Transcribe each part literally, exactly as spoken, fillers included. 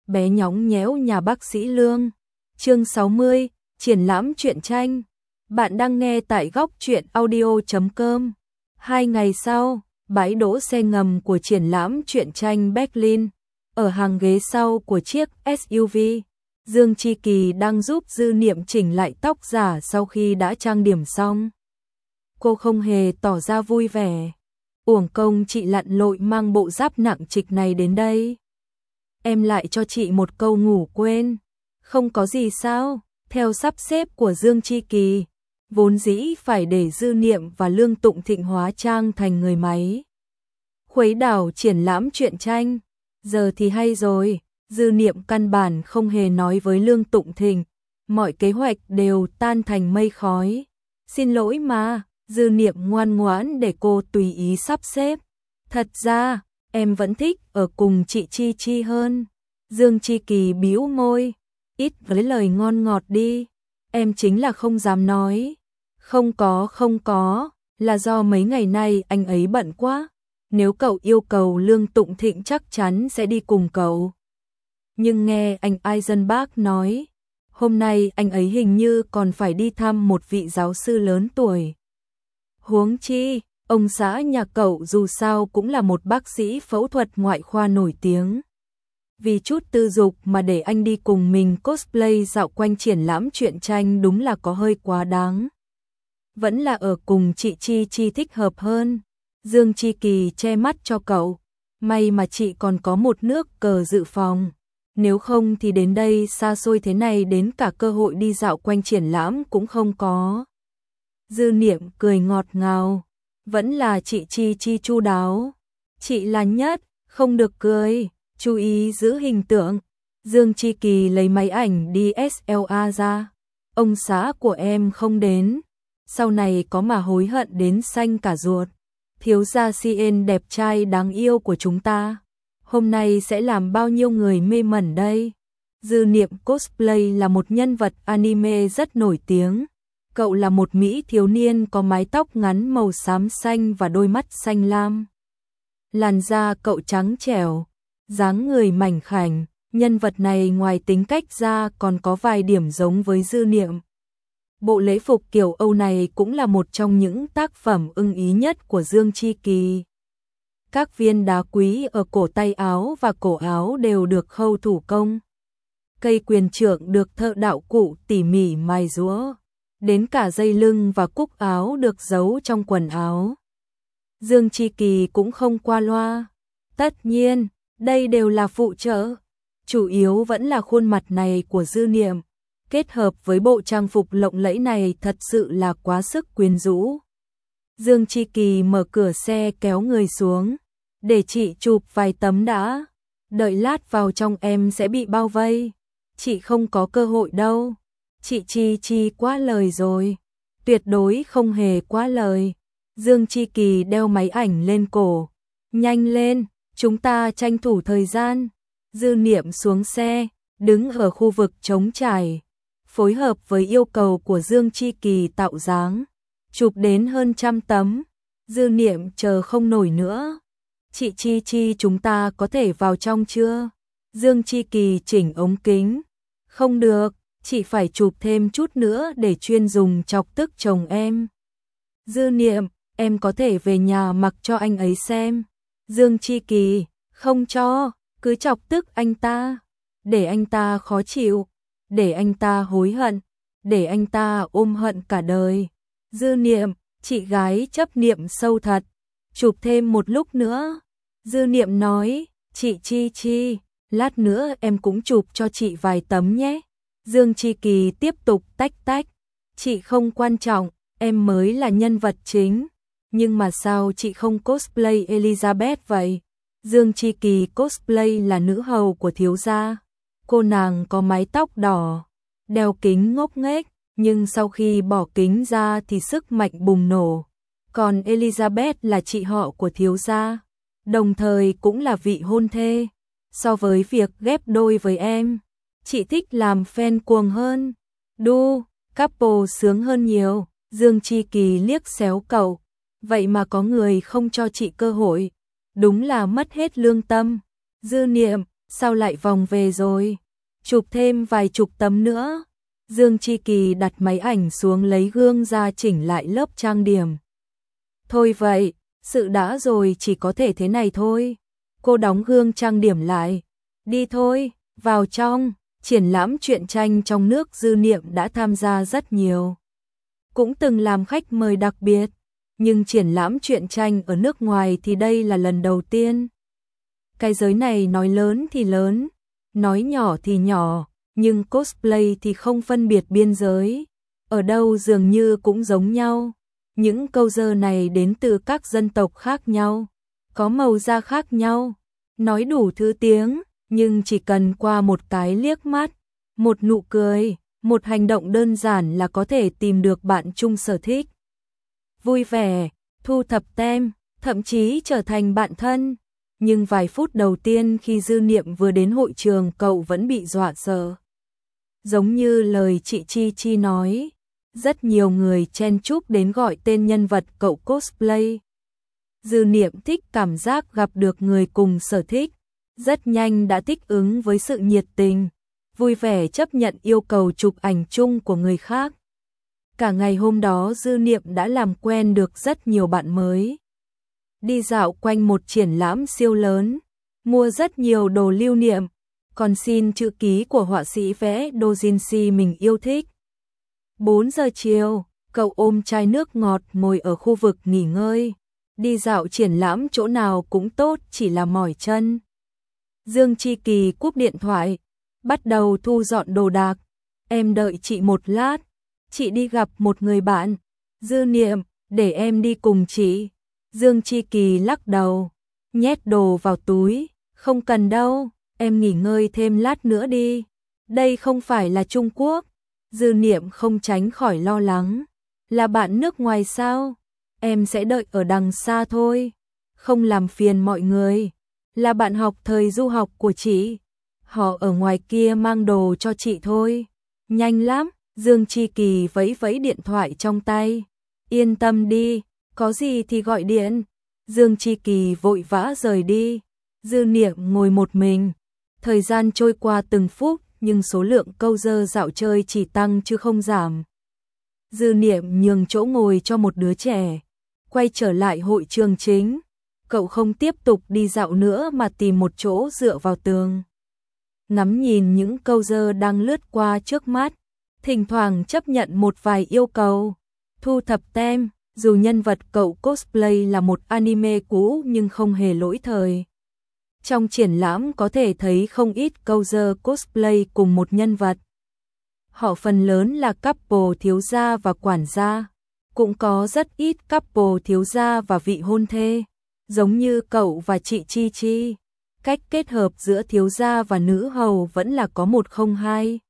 bé nhõng nhẽo nhà bác sĩ Lương. Chương sáu mươi, triển lãm truyện tranh. Bạn đang nghe tại góc truyện audio chấm com. Hai ngày sau, bãi đỗ xe ngầm của triển lãm truyện tranh Berlin, ở hàng ghế sau của chiếc ét u vê, Dương Chi Kỳ đang giúp Dư Niệm chỉnh lại tóc giả sau khi đã trang điểm xong. Cô không hề tỏ ra vui vẻ. Uổng công chị lặn lội mang bộ giáp nặng trịch này đến đây. Em lại cho chị một câu ngủ quên. Không có gì sao? Theo sắp xếp của Dương Chi Kỳ, vốn dĩ phải để Dư Niệm và Lương Tụng Thịnh hóa trang thành người máy khuấy đảo triển lãm truyện tranh. Giờ thì hay rồi, Dư Niệm căn bản không hề nói với Lương Tụng Thịnh, mọi kế hoạch đều tan thành mây khói. Xin lỗi mà, Dư Niệm ngoan ngoãn để cô tùy ý sắp xếp. Thật ra, em vẫn thích ở cùng chị Chi Chi hơn. Dương Chi Kỳ bĩu môi, ít với lời ngon ngọt đi, em chính là không dám nói. Không có không có, là do mấy ngày nay anh ấy bận quá. Nếu cậu yêu cầu Lương Tụng Thịnh chắc chắn sẽ đi cùng cậu. Nhưng nghe anh Eisenbach nói, hôm nay anh ấy hình như còn phải đi thăm một vị giáo sư lớn tuổi. Huống chi, ông xã nhà cậu dù sao cũng là một bác sĩ phẫu thuật ngoại khoa nổi tiếng. Vì chút tư dục mà để anh đi cùng mình cosplay dạo quanh triển lãm truyện tranh đúng là có hơi quá đáng. Vẫn là ở cùng chị Chi Chi thích hợp hơn. Dương Chi Kỳ che mắt cho cậu. May mà chị còn có một nước cờ dự phòng. Nếu không thì đến đây xa xôi thế này đến cả cơ hội đi dạo quanh triển lãm cũng không có. Dư Niệm cười ngọt ngào. Vẫn là chị Chi Chi chu đáo. Chị là nhất, không được cười. Chú ý giữ hình tượng. Dương Chi Kỳ lấy máy ảnh đê ét lờ rờ ra. Ông xã của em không đến. Sau này có mà hối hận đến xanh cả ruột. Thiếu gia Cien đẹp trai đáng yêu của chúng ta. Hôm nay sẽ làm bao nhiêu người mê mẩn đây. Dư Niệm cosplay là một nhân vật anime rất nổi tiếng. Cậu là một mỹ thiếu niên có mái tóc ngắn màu xám xanh và đôi mắt xanh lam. Làn da cậu trắng trẻo, dáng người mảnh khảnh. Nhân vật này ngoài tính cách ra còn có vài điểm giống với Dư Niệm. Bộ lễ phục kiểu Âu này cũng là một trong những tác phẩm ưng ý nhất của Dương Chi Kỳ. Các viên đá quý ở cổ tay áo và cổ áo đều được khâu thủ công. Cây quyền trượng được thợ đạo cụ tỉ mỉ mài rũa. Đến cả dây lưng và cúc áo được giấu trong quần áo. Dương Chi Kỳ cũng không qua loa. Tất nhiên, đây đều là phụ trợ. Chủ yếu vẫn là khuôn mặt này của Dư Niệm. Kết hợp với bộ trang phục lộng lẫy này thật sự là quá sức quyến rũ. Dương Chi Kỳ mở cửa xe kéo người xuống. Để chị chụp vài tấm đã. Đợi lát vào trong em sẽ bị bao vây. Chị không có cơ hội đâu. Chị Chi Chi quá lời rồi. Tuyệt đối không hề quá lời. Dương Chi Kỳ đeo máy ảnh lên cổ. Nhanh lên, chúng ta tranh thủ thời gian. Dư Niệm xuống xe, đứng ở khu vực trống trải. Phối hợp với yêu cầu của Dương Chi Kỳ tạo dáng. Chụp đến hơn trăm tấm. Dư Niệm chờ không nổi nữa. Chị Chi Chi chúng ta có thể vào trong chưa? Dương Chi Kỳ chỉnh ống kính. Không được, chị phải chụp thêm chút nữa để chuyên dùng chọc tức chồng em. Dư Niệm, em có thể về nhà mặc cho anh ấy xem. Dương Chi Kỳ, không cho, cứ chọc tức anh ta. Để anh ta khó chịu, để anh ta hối hận, để anh ta ôm hận cả đời. Dư Niệm, chị gái chấp niệm sâu thật. Chụp thêm một lúc nữa. Dư Niệm nói, chị Chi Chi, lát nữa em cũng chụp cho chị vài tấm nhé. Dương Chi Kỳ tiếp tục tách tách. Chị không quan trọng, em mới là nhân vật chính. Nhưng mà sao chị không cosplay Elizabeth vậy? Dương Chi Kỳ cosplay là nữ hầu của thiếu gia. Cô nàng có mái tóc đỏ, đeo kính ngốc nghếch, nhưng sau khi bỏ kính ra thì sức mạnh bùng nổ. Còn Elizabeth là chị họ của thiếu gia, đồng thời cũng là vị hôn thê. So với việc ghép đôi với em, chị thích làm fan cuồng hơn. Đu, couple sướng hơn nhiều. Dương Chi Kỳ liếc xéo cậu. Vậy mà có người không cho chị cơ hội. Đúng là mất hết lương tâm. Dư Niệm, Sao lại vòng về rồi? Chụp thêm vài chục tấm nữa. Dương Chi Kỳ đặt máy ảnh xuống lấy gương ra chỉnh lại lớp trang điểm. Thôi vậy, sự đã rồi chỉ có thể thế này thôi. Cô đóng gương trang điểm lại. Đi thôi, vào trong. Triển lãm truyện tranh trong nước Dư Niệm đã tham gia rất nhiều. Cũng từng làm khách mời đặc biệt. Nhưng triển lãm truyện tranh ở nước ngoài thì đây là lần đầu tiên. Cái giới này nói lớn thì lớn, nói nhỏ thì nhỏ, nhưng cosplay thì không phân biệt biên giới. Ở đâu dường như cũng giống nhau. Những câu dơ này đến từ các dân tộc khác nhau, có màu da khác nhau, nói đủ thứ tiếng, nhưng chỉ cần qua một cái liếc mắt, một nụ cười, một hành động đơn giản là có thể tìm được bạn chung sở thích. Vui vẻ, thu thập tem, thậm chí trở thành bạn thân. Nhưng vài phút đầu tiên khi Dư Niệm vừa đến hội trường cậu vẫn bị dọa sợ. Giống như lời chị Chi Chi nói, rất nhiều người chen chúc đến gọi tên nhân vật cậu cosplay. Dư Niệm thích cảm giác gặp được người cùng sở thích, rất nhanh đã thích ứng với sự nhiệt tình, vui vẻ chấp nhận yêu cầu chụp ảnh chung của người khác. Cả ngày hôm đó Dư Niệm đã làm quen được rất nhiều bạn mới. Đi dạo quanh một triển lãm siêu lớn, mua rất nhiều đồ lưu niệm, còn xin chữ ký của họa sĩ vẽ doujinshi mình yêu thích. bốn giờ chiều, cậu ôm chai nước ngọt ngồi ở khu vực nghỉ ngơi. Đi dạo triển lãm chỗ nào cũng tốt, chỉ là mỏi chân. Dương Chi Kỳ cúp điện thoại, bắt đầu thu dọn đồ đạc. Em đợi chị một lát, chị đi gặp một người bạn. Dư Niệm, để em đi cùng chị. Dương Chi Kỳ lắc đầu, nhét đồ vào túi. Không cần đâu, em nghỉ ngơi thêm lát nữa đi. Đây không phải là Trung Quốc. Dư Niệm không tránh khỏi lo lắng. Là bạn nước ngoài sao? Em sẽ đợi ở đằng xa thôi. Không làm phiền mọi người. Là bạn học thời du học của chị. Họ ở ngoài kia mang đồ cho chị thôi. Nhanh lắm. Dương Chi Kỳ vẫy vẫy điện thoại trong tay. Yên tâm đi, có gì thì gọi điện. Dương Chi Kỳ vội vã rời đi. Dư Niệm ngồi một mình. Thời gian trôi qua từng phút, nhưng số lượng câu dơ dạo chơi chỉ tăng chứ không giảm. Dư Niệm nhường chỗ ngồi cho một đứa trẻ. Quay trở lại hội trường chính. Cậu không tiếp tục đi dạo nữa mà tìm một chỗ dựa vào tường. Ngắm nhìn những câu dơ đang lướt qua trước mắt. Thỉnh thoảng chấp nhận một vài yêu cầu. Thu thập tem, dù nhân vật cậu cosplay là một anime cũ nhưng không hề lỗi thời. Trong triển lãm có thể thấy không ít câu dơ cosplay cùng một nhân vật. Họ phần lớn là couple thiếu gia và quản gia. Cũng có rất ít couple thiếu gia và vị hôn thê. Giống như cậu và chị Chi Chi. Cách kết hợp giữa thiếu gia và nữ hầu vẫn là có một không hai.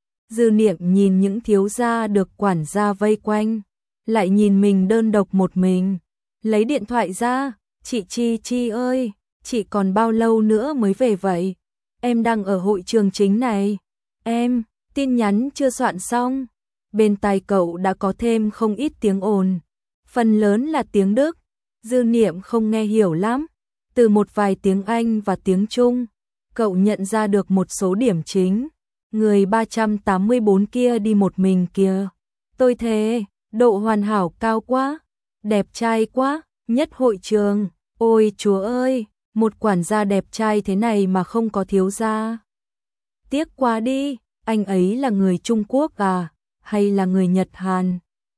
Dư Niệm nhìn những thiếu gia được quản gia vây quanh, lại nhìn mình đơn độc một mình. Lấy điện thoại ra, chị Chi Chi ơi, chị còn bao lâu nữa mới về vậy? Em đang ở hội trường chính này. Em, tin nhắn chưa soạn xong. Bên tai cậu đã có thêm không ít tiếng ồn. Phần lớn là tiếng Đức. Dư Niệm không nghe hiểu lắm. Từ một vài tiếng Anh và tiếng Trung, cậu nhận ra được một số điểm chính. Người ba trăm tám mươi bốn kia đi một mình kìa. Tôi thề, độ hoàn hảo cao quá, đẹp trai quá, nhất hội trường. Ôi chúa ơi, một quản gia đẹp trai thế này mà không có thiếu gia. Tiếc quá đi, anh ấy là người Trung Quốc à, hay là người Nhật Hàn?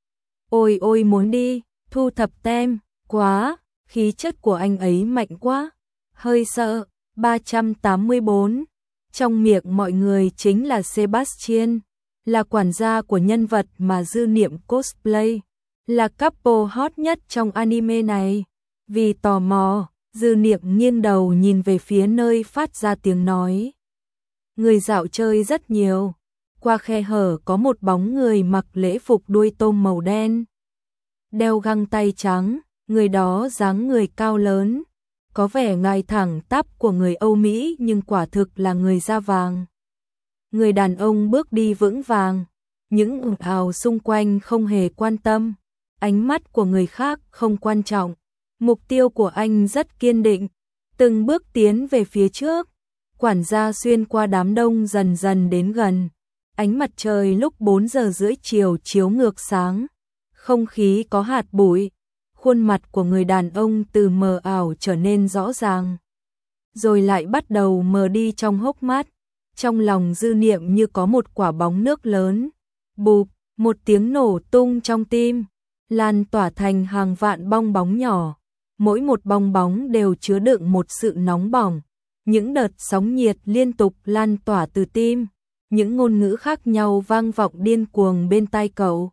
Ôi ôi muốn đi, thu thập tem, quá, khí chất của anh ấy mạnh quá, hơi sợ. ba trăm tám mươi bốn. Trong miệng mọi người chính là Sebastian, là quản gia của nhân vật mà Dư Niệm cosplay, là couple hot nhất trong anime này. Vì tò mò, Dư Niệm nghiêng đầu nhìn về phía nơi phát ra tiếng nói. Người dạo chơi rất nhiều. Qua khe hở có một bóng người mặc lễ phục đuôi tôm màu đen, đeo găng tay trắng. Người đó dáng người cao lớn, có vẻ ngài thẳng tắp của người Âu Mỹ nhưng quả thực là người da vàng. Người đàn ông bước đi vững vàng, những ồn ào xung quanh không hề quan tâm, ánh mắt của người khác không quan trọng, mục tiêu của anh rất kiên định, từng bước tiến về phía trước. Quản gia xuyên qua đám đông dần dần đến gần. Ánh mặt trời lúc bốn giờ rưỡi chiều chiếu ngược sáng. Không khí có hạt bụi. Khuôn mặt của người đàn ông từ mờ ảo trở nên rõ ràng. Rồi lại bắt đầu mờ đi trong hốc mắt. Trong lòng Dư Niệm như có một quả bóng nước lớn. Bụp, một tiếng nổ tung trong tim. Lan tỏa thành hàng vạn bong bóng nhỏ. Mỗi một bong bóng đều chứa đựng một sự nóng bỏng. Những đợt sóng nhiệt liên tục lan tỏa từ tim. Những ngôn ngữ khác nhau vang vọng điên cuồng bên tai cậu.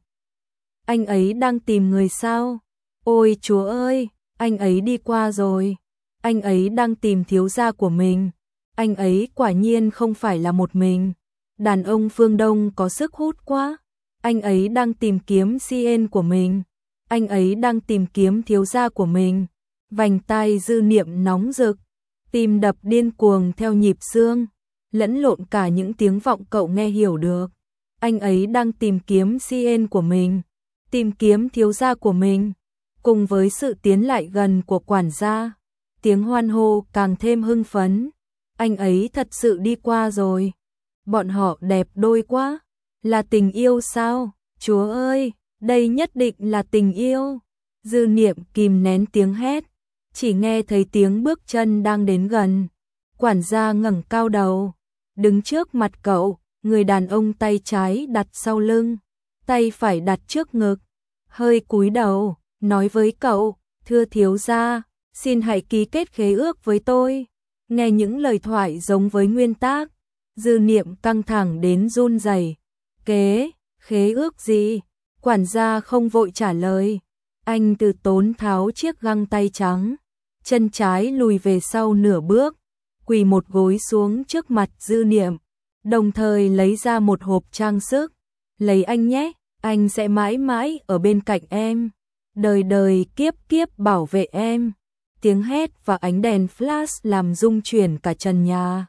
Anh ấy đang tìm người sao? Ôi Chúa ơi, anh ấy đi qua rồi. Anh ấy đang tìm thiếu gia của mình. Anh ấy quả nhiên không phải là một mình. Đàn ông phương Đông có sức hút quá. Anh ấy đang tìm kiếm xê en của mình. Anh ấy đang tìm kiếm thiếu gia của mình. Vành tai Dư Niệm nóng rực. Tim đập điên cuồng theo nhịp xương. Lẫn lộn cả những tiếng vọng cậu nghe hiểu được. Anh ấy đang tìm kiếm xê en của mình. Tìm kiếm thiếu gia của mình. Cùng với sự tiến lại gần của quản gia, tiếng hoan hô càng thêm hưng phấn. Anh ấy thật sự đi qua rồi. Bọn họ đẹp đôi quá. Là tình yêu sao? Chúa ơi, đây nhất định là tình yêu. Dư Niệm kìm nén tiếng hét. Chỉ nghe thấy tiếng bước chân đang đến gần. Quản gia ngẩng cao đầu. Đứng trước mặt cậu, người đàn ông tay trái đặt sau lưng. Tay phải đặt trước ngực. Hơi cúi đầu. Nói với cậu, thưa thiếu gia, xin hãy ký kết khế ước với tôi. Nghe những lời thoại giống với nguyên tác, Dư Niệm căng thẳng đến run rẩy. Kế, khế ước gì? Quản gia không vội trả lời. Anh từ tốn tháo chiếc găng tay trắng, chân trái lùi về sau nửa bước, quỳ một gối xuống trước mặt Dư Niệm, đồng thời lấy ra một hộp trang sức. Lấy anh nhé, anh sẽ mãi mãi ở bên cạnh em. Đời đời kiếp kiếp bảo vệ em. Tiếng hét và ánh đèn flash làm rung chuyển cả trần nhà.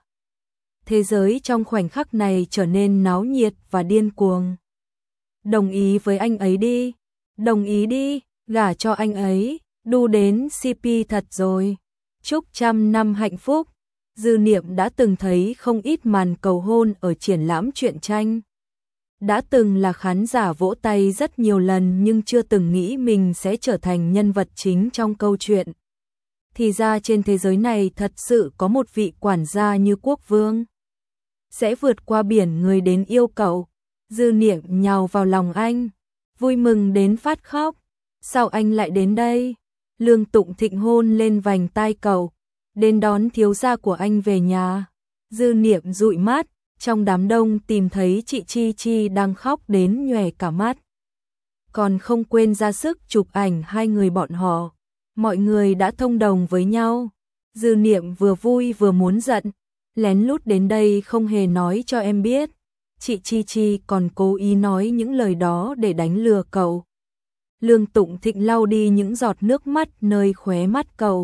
Thế giới trong khoảnh khắc này trở nên náo nhiệt và điên cuồng. Đồng ý với anh ấy đi. Đồng ý đi, gả cho anh ấy. Đu đến xê pê thật rồi. Chúc trăm năm hạnh phúc. Dư Niệm đã từng thấy không ít màn cầu hôn ở triển lãm truyện tranh. Đã từng là khán giả vỗ tay rất nhiều lần nhưng chưa từng nghĩ mình sẽ trở thành nhân vật chính trong câu chuyện. Thì ra trên thế giới này thật sự có một vị quản gia như quốc vương. Sẽ vượt qua biển người đến yêu cậu. Dư Niệm nhào vào lòng anh. Vui mừng đến phát khóc. Sao anh lại đến đây? Lương Tụng Thịnh hôn lên vành tai cậu. Đến đón thiếu gia của anh về nhà. Dư Niệm dụi mắt. Trong đám đông tìm thấy chị Chi Chi đang khóc đến nhòe cả mắt. Còn không quên ra sức chụp ảnh hai người bọn họ. Mọi người đã thông đồng với nhau. Dư Niệm vừa vui vừa muốn giận. Lén lút đến đây không hề nói cho em biết. Chị Chi Chi còn cố ý nói những lời đó để đánh lừa cậu. Lương Tụng Thịnh lau đi những giọt nước mắt nơi khóe mắt cậu.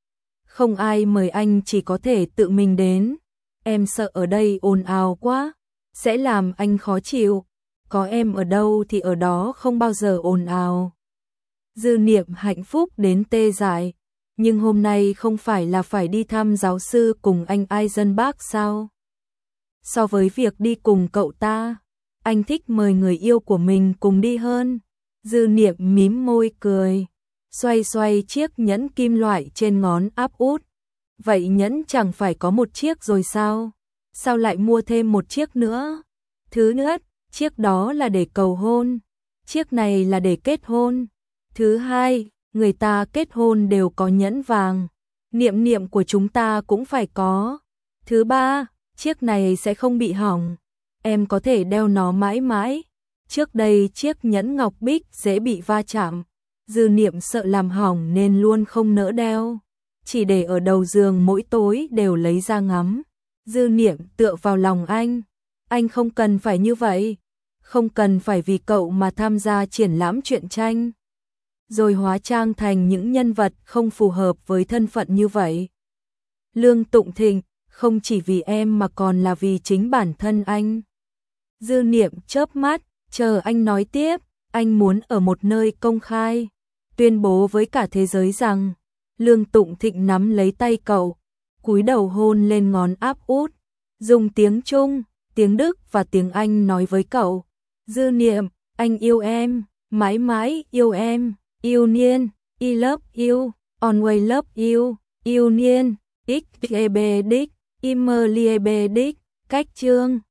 Không ai mời anh, chỉ có thể tự mình đến. Em sợ ở đây ồn ào quá, sẽ làm anh khó chịu. Có em ở đâu thì ở đó không bao giờ ồn ào. Dư Niệm hạnh phúc đến tê dại. Nhưng hôm nay không phải là phải đi thăm giáo sư cùng anh Eisenbach sao? So với việc đi cùng cậu ta, anh thích mời người yêu của mình cùng đi hơn. Dư Niệm mím môi cười, xoay xoay chiếc nhẫn kim loại trên ngón áp út. Vậy nhẫn chẳng phải có một chiếc rồi sao? Sao lại mua thêm một chiếc nữa? Thứ nhất, chiếc đó là để cầu hôn. Chiếc này là để kết hôn. Thứ hai, người ta kết hôn đều có nhẫn vàng. Niệm niệm của chúng ta cũng phải có. Thứ ba, chiếc này sẽ không bị hỏng. Em có thể đeo nó mãi mãi. Trước đây chiếc nhẫn ngọc bích dễ bị va chạm. Dư Niệm sợ làm hỏng nên luôn không nỡ đeo. Chỉ để ở đầu giường mỗi tối đều lấy ra ngắm. Dư Niệm tựa vào lòng anh. Anh không cần phải như vậy. Không cần phải vì cậu mà tham gia triển lãm truyện tranh. Rồi hóa trang thành những nhân vật không phù hợp với thân phận như vậy. Lương Tụng Thịnh, không chỉ vì em mà còn là vì chính bản thân anh. Dư Niệm chớp mắt, chờ anh nói tiếp. Anh muốn ở một nơi công khai, tuyên bố với cả thế giới rằng Lương Tụng Thịnh nắm lấy tay cậu, cúi đầu hôn lên ngón áp út, dùng tiếng Trung, tiếng Đức và tiếng Anh nói với cậu. Dư Niệm, anh yêu em, mãi mãi yêu em, yêu Niên, I love you, always love you, yêu Niên, ich liebe dich, immer liebe dich, cách chương.